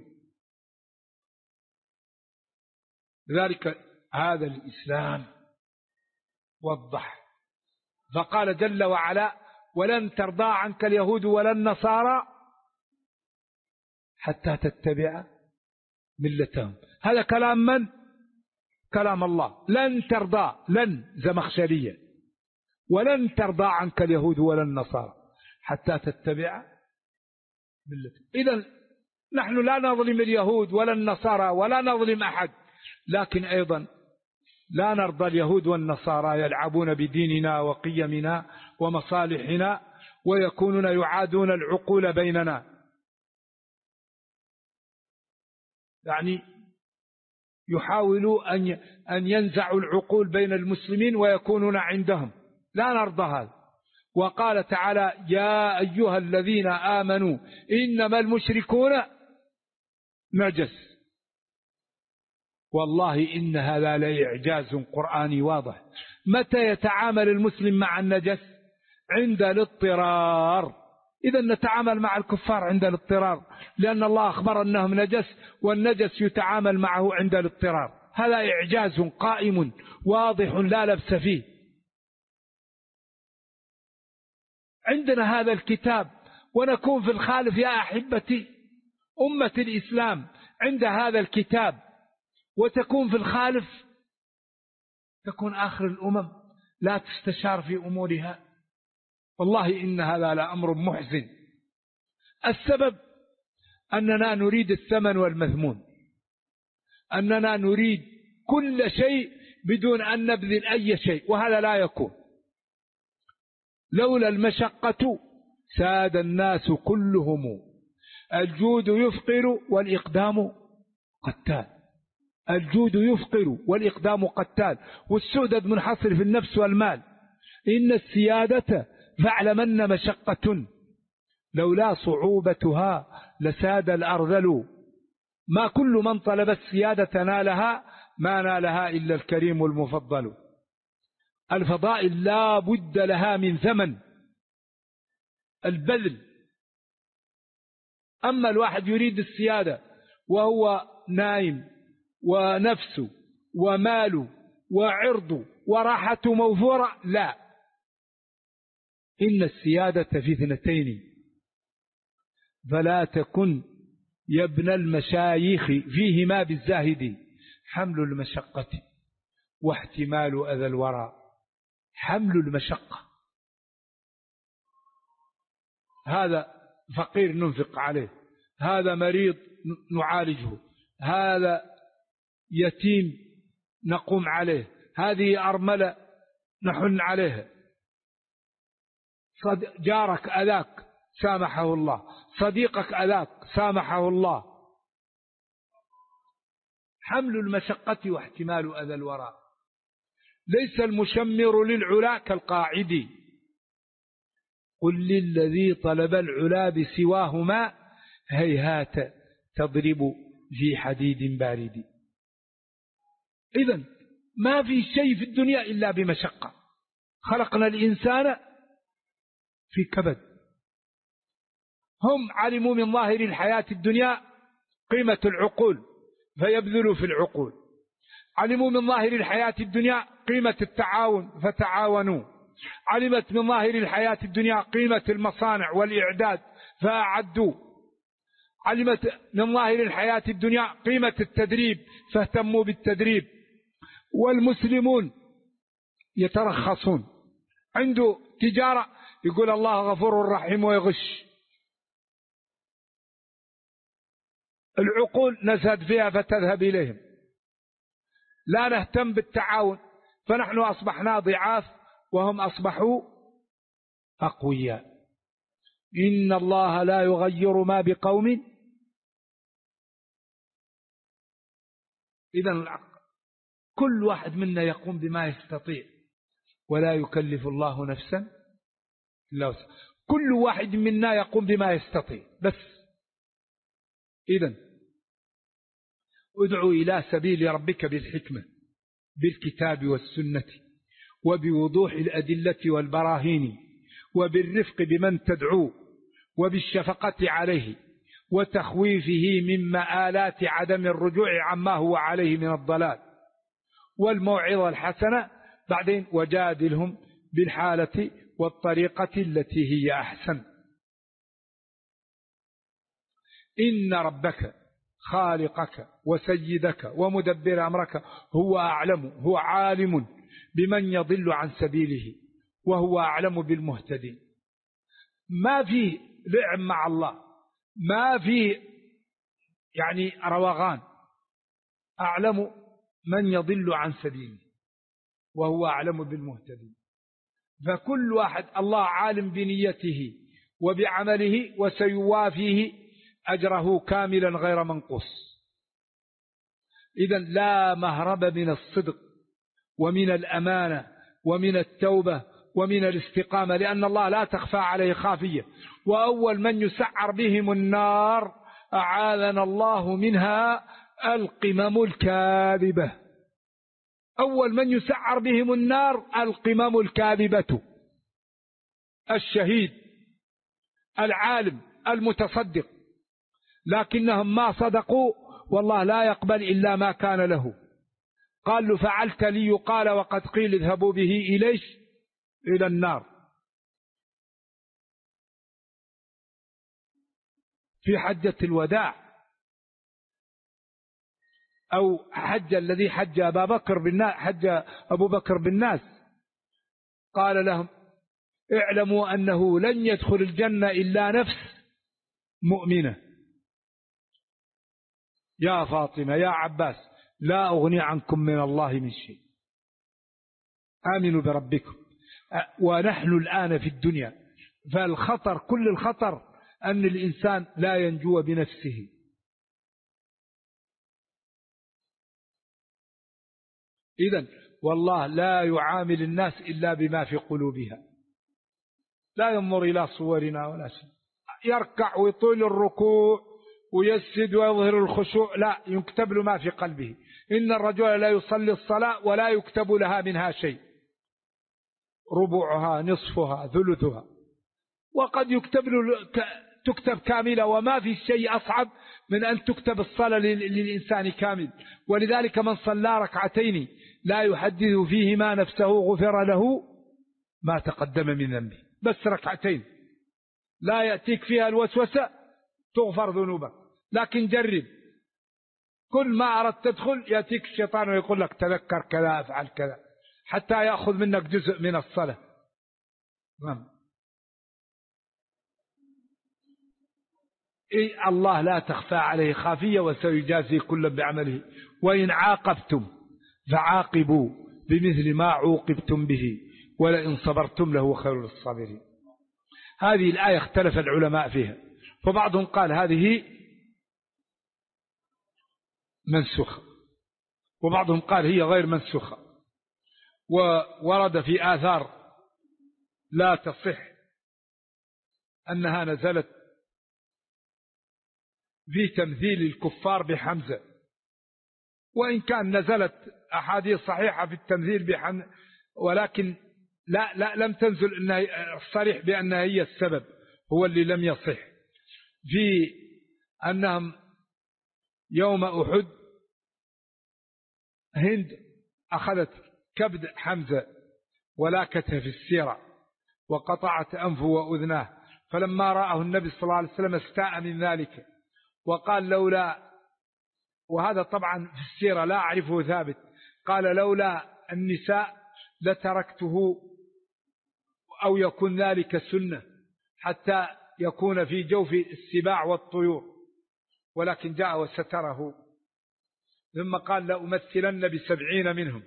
لذلك هذا الإسلام وضح، فقال جل وعلا: ولن ترضى عنك اليهود ولا النصارى حتى تتبع ملتهم. هذا كلام من؟ كلام الله. لن ترضى، لن زمخشرية، ولن ترضى عنك اليهود ولا النصارى حتى تتبع ملتهم. إذن نحن لا نظلم اليهود ولا النصارى ولا نظلم أحد، لكن أيضا لا نرضى اليهود والنصارى يلعبون بديننا وقيمنا ومصالحنا ويكونون يعادون العقول بيننا، يعني يحاولوا أن ينزعوا العقول بين المسلمين ويكونون عندهم. لا نرضى هذا. وقال تعالى: يا أيها الذين آمنوا إنما المشركون نجس. والله إن هذا لإعجاز قرآني واضح. متى يتعامل المسلم مع النجس؟ عند الاضطرار. إذا نتعامل مع الكفار عند الاضطرار، لأن الله أخبر أنهم نجس، والنجس يتعامل معه عند الاضطرار. هذا إعجاز قائم واضح لا لبس فيه. عندنا هذا الكتاب ونكون في الخالف يا أحبتي. أمة الإسلام عند هذا الكتاب وتكون في الخالف، تكون آخر الأمم لا تستشار في أمورها. والله إن هذا لأمر محزن. السبب أننا نريد الثمن والمثمون، أننا نريد كل شيء بدون أن نبذل أي شيء، وهذا لا يكون. لولا المشقة ساد الناس كلهم، الجود يفقر والإقدام قتال. الجود يفقر والإقدام قتال، والسؤدد منحصر في النفس والمال. إن السيادة فاعلمن مشقة، لولا صعوبتها لساد الأرذل. ما كل من طلب السيادة نالها، ما نالها إلا الكريم المفضل. الفضائل لا بد لها من ثمن، البذل. أما الواحد يريد السيادة وهو نايم ونفسه وماله وعرضه وراحته موفورة، لا. إن السيادة في اثنتين، فلا تكن يا ابن المشايخ فيهما بالزاهد، حمل المشقة واحتمال أذى الورى. حمل المشقة، هذا فقير ننفق عليه، هذا مريض نعالجه، هذا يتيم نقوم عليه، هذه أرملة نحن عليها، جارك أذاك سامحه الله، صديقك أذاك سامحه الله. حمل المشقة واحتمال أذى الورى. ليس المشمر للعلا كالقاعد، قل للذي طلب العلا بسواهما، هيهات تضرب في حديد بارد. إذن ما في شيء في الدنيا إلا بمشقة. خلقنا الإنسان في كبد. هم علموا من ظاهر الحياة الدنيا قيمة العقول فيبذلوا في العقول، علموا من ظاهر الحياة الدنيا قيمة التعاون فتعاونوا، علمت من ظاهر الحياة الدنيا قيمة المصانع والإعداد فأعدوا، علمت من ظاهر الحياة الدنيا قيمة التدريب فاهتموا بالتدريب. والمسلمون يترخصون، عنده تجارة يقول الله غفور رحيم ويغش. العقول نزهد فيها فتذهب إليهم، لا نهتم بالتعاون، فنحن أصبحنا ضعاف وهم أصبحوا أقوياء. إن الله لا يغير ما بقوم. إذن كل واحد منا يقوم بما يستطيع، ولا يكلف الله نفسا إلا وسعها. كل واحد منا يقوم بما يستطيع بس. إذن ادعو إلى سبيل ربك بالحكمة بالكتاب والسنة وبوضوح الأدلة والبراهين، وبالرفق بمن تدعو، وبالشفقة عليه وتخويفه من مآلات عدم الرجوع عما هو عليه من الضلال، والموعظة الحسنة. بعدين وجادلهم بالحالة والطريقة التي هي أحسن. إن ربك خالقك وسيدك ومدبر أمرك هو أعلم، هو عالم بمن يضل عن سبيله وهو أعلم بالمهتدين. ما في لعب مع الله، ما في يعني روغان. أعلم من يضل عن سبيله وهو أعلم بالمهتدين. فكل واحد الله عالم بنيته وبعمله وسيوافيه أجره كاملا غير منقوص. إذن لا مهرب من الصدق ومن الأمانة ومن التوبة ومن الاستقامة، لأن الله لا تخفى عليه خافية. وأول من يسعر بهم النار أعاذنا الله منها القمم الكاذبة. أول من يسعر بهم النار القمم الكاذبة، الشهيد العالم المتصدق، لكنهم ما صدقوا، والله لا يقبل إلا ما كان له. قال له فعلت لي يقال وقد قيل اذهبوا به إليش إلى النار. في حجة الوداع أو حج الذي حج أبو بكر بالناس قال لهم اعلموا أنه لن يدخل الجنة إلا نفس مؤمنة: يا فاطمة يا عباس لا أغني عنكم من الله من شيء، آمنوا بربكم. ونحن الآن في الدنيا، فالخطر كل الخطر أن الإنسان لا ينجو بنفسه. إذن والله لا يعامل الناس إلا بما في قلوبها، لا ينظر إلى صورنا ولا شيء. يركع ويطول الركوع ويسجد ويظهر الخشوع، لا، يكتب له ما في قلبه. إن الرجل لا يصلي الصلاة ولا يكتب لها منها شيء، ربعها نصفها ثلثها، وقد تكتب كاملة. وما في شيء أصعب من أن تكتب الصلاة للإنسان كامل. ولذلك من صلى ركعتين لا يحدث فيهما نفسه غفر له ما تقدم من ذنبه. بس ركعتين لا يأتيك فيها الوسوسة تغفر ذنوبك. لكن جرب، كل ما أردت تدخل يأتيك الشيطان ويقول لك تذكر كذا افعل كذا، حتى يأخذ منك جزء من الصلاة. الله لا تخفى عليه خافية وسيجازي كل بعمله. وإن عاقبتم فعاقبوا بمثل ما عوقبتم به ولئن صبرتم لهو خير للصابرين. هذه الآية اختلف العلماء فيها، فبعضهم قال هذه منسوخة، وبعضهم قال هي غير منسوخة. وورد في آثار لا تصح أنها نزلت في تمثيل الكفار بحمزة، وإن كان نزلت أحاديث صحيحة في التمثيل بحمزة، ولكن لم تنزل الصريح بأنها هي السبب، هو اللي لم يصح. في أنهم يوم أحد هند أخذت كبد حمزة ولاكته في السيرة وقطعت أنفه وأذناه، فلما رآه النبي صلى الله عليه وسلم استاء من ذلك وقال لولا، وهذا طبعا في السيرة لا أعرفه ثابت، قال لولا النساء لتركته أو يكون ذلك سنة حتى يكون في جوف السباع والطيور، ولكن جاء وستره. ثم قال لأمثلن ب70 منهم،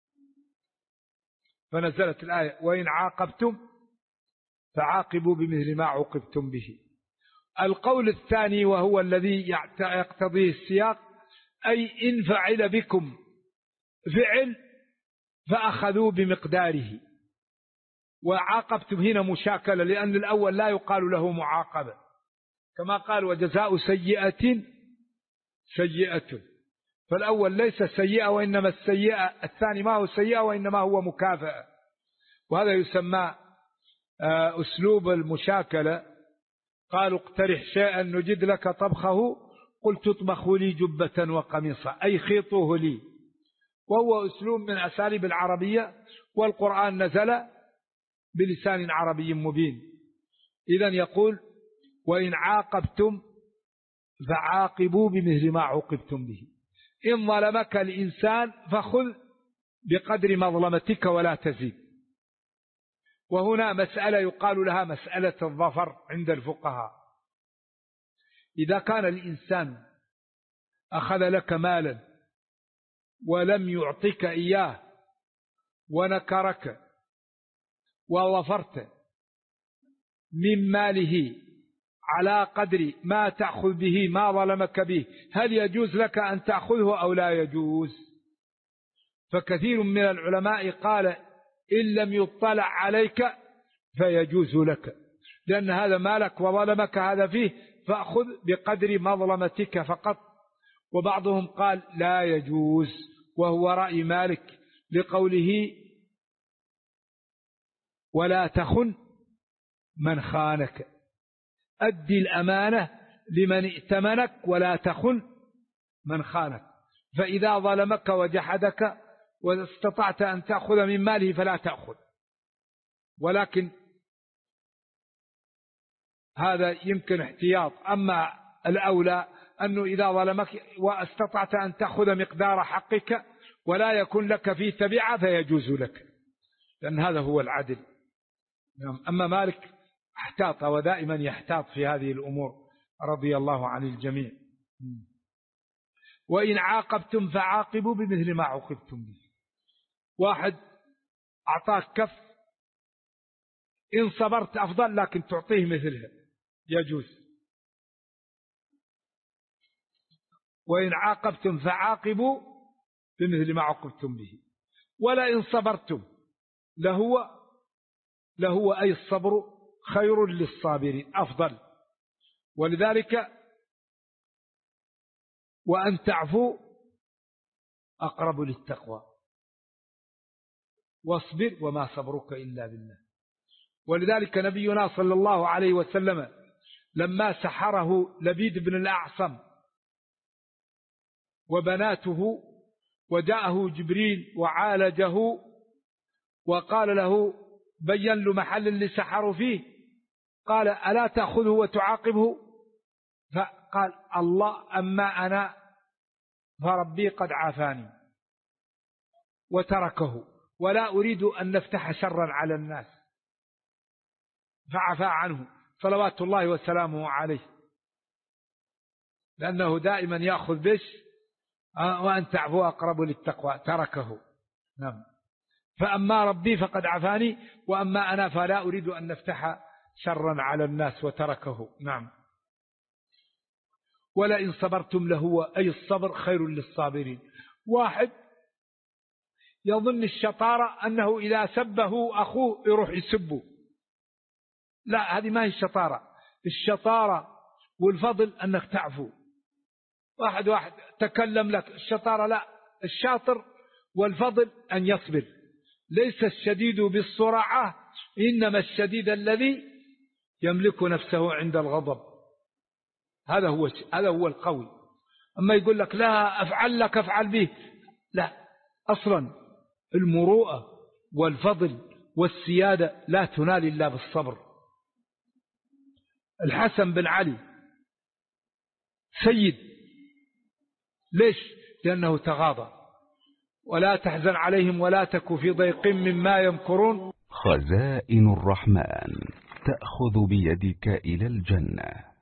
فنزلت الآية وإن عاقبتم فعاقبوا بمثل ما عوقبتم به. القول الثاني وهو الذي يقتضيه السياق، أي إن فعل بكم فعل فأخذوا بمقداره. وعاقبتم هنا مشاكلة، لأن الأول لا يقال له معاقبة، كما قال وجزاء سيئة سيئة، فالأول ليس سيئة وإنما السيئة، الثاني ما هو سيئة وإنما هو مكافأة. وهذا يسمى أسلوب المشاكلة. قالوا اقترح شيئا نجد لك طبخه، قلت اطبخوا لي جبة وقميصا، أي خيطوه لي. وهو أسلوب من أساليب العربية، والقرآن نزل بلسان عربي مبين. إذن يقول وإن عاقبتم فعاقبوا بمثل ما عوقبتم به. إن ظلمك الإنسان فخذ بقدر مظلمتك ولا تزيد. وهنا مسألة يقال لها مسألة الظفر عند الفقهاء. إذا كان الإنسان أخذ لك مالا ولم يعطيك إياه ونكرك وظفرت من ماله على قدر ما تأخذ به ما ظلمك به، هل يجوز لك أن تأخذه أو لا يجوز؟ فكثير من العلماء قال إن لم يطلع عليك فيجوز لك، لأن هذا مالك وظلمك هذا فيه، فأخذ بقدر مظلمتك فقط. وبعضهم قال لا يجوز، وهو رأي مالك لقوله ولا تخن من خانك، أدي الأمانة لمن ائتمنك ولا تخن من خانك. فإذا ظلمك وجحدك واستطعت أن تأخذ من ماله فلا تأخذ، ولكن هذا يمكن احتياط. أما الأولى أنه إذا ظلمك واستطعت أن تأخذ مقدار حقك ولا يكون لك فيه تبعة فيجوز لك، لأن هذا هو العدل. أما مالك احتاط، ودائما يحتاط في هذه الأمور، رضي الله عن الجميع. وإن عاقبتم فعاقبوا بمثل ما عوقبتم به. واحد أعطاك كف، إن صبرت أفضل، لكن تعطيه مثلها يجوز. وإن عاقبتم فعاقبوا بمثل ما عوقبتم به. ولئن صبرتم لهو أي الصبر خير للصابرين، أفضل. ولذلك وأن تعفوا أقرب للتقوى واصبر وما صبرك إلا بالله. ولذلك نبينا صلى الله عليه وسلم لما سحره لبيد بن الأعصم وبناته وجاءه جبريل وعالجه وقال له بين له محل اللي سحروا فيه، قال ألا تأخذه وتعاقبه؟ فقال الله أما أنا فربي قد عافاني وتركه، ولا أريد أن نفتح شرا على الناس، فعفى عنه صلوات الله وسلامه عليه، لأنه دائما يأخذ بش وأن تعفو أقرب للتقوى، تركه. نعم. فأما ربي فقد عفاني وأما أنا فلا أريد أن نفتح شرا على الناس، وتركه. نعم. ولئن صبرتم لهو أي الصبر خير للصابرين. واحد يظن الشطارة أنه إذا سبه أخوه يروح يسبه، لا، هذه ما هي الشطارة. الشطارة والفضل أنك تعفو. واحد تكلم لك، الشطارة لا، الشاطر والفضل أن يصبر. ليس الشديد بالصرعة، إنما الشديد الذي يملك نفسه عند الغضب. هذا هو القوي. أما يقول لك لا أفعل لك أفعل به، لا، أصلا المروءة والفضل والسيادة لا تنال إلا بالصبر. الحسن بن علي سيد، ليش؟ لأنه تغاضى. ولا تحزن عليهم ولا تك في ضيق مما يمكرون. خزائن الرحمن تأخذ بيدك إلى الجنة.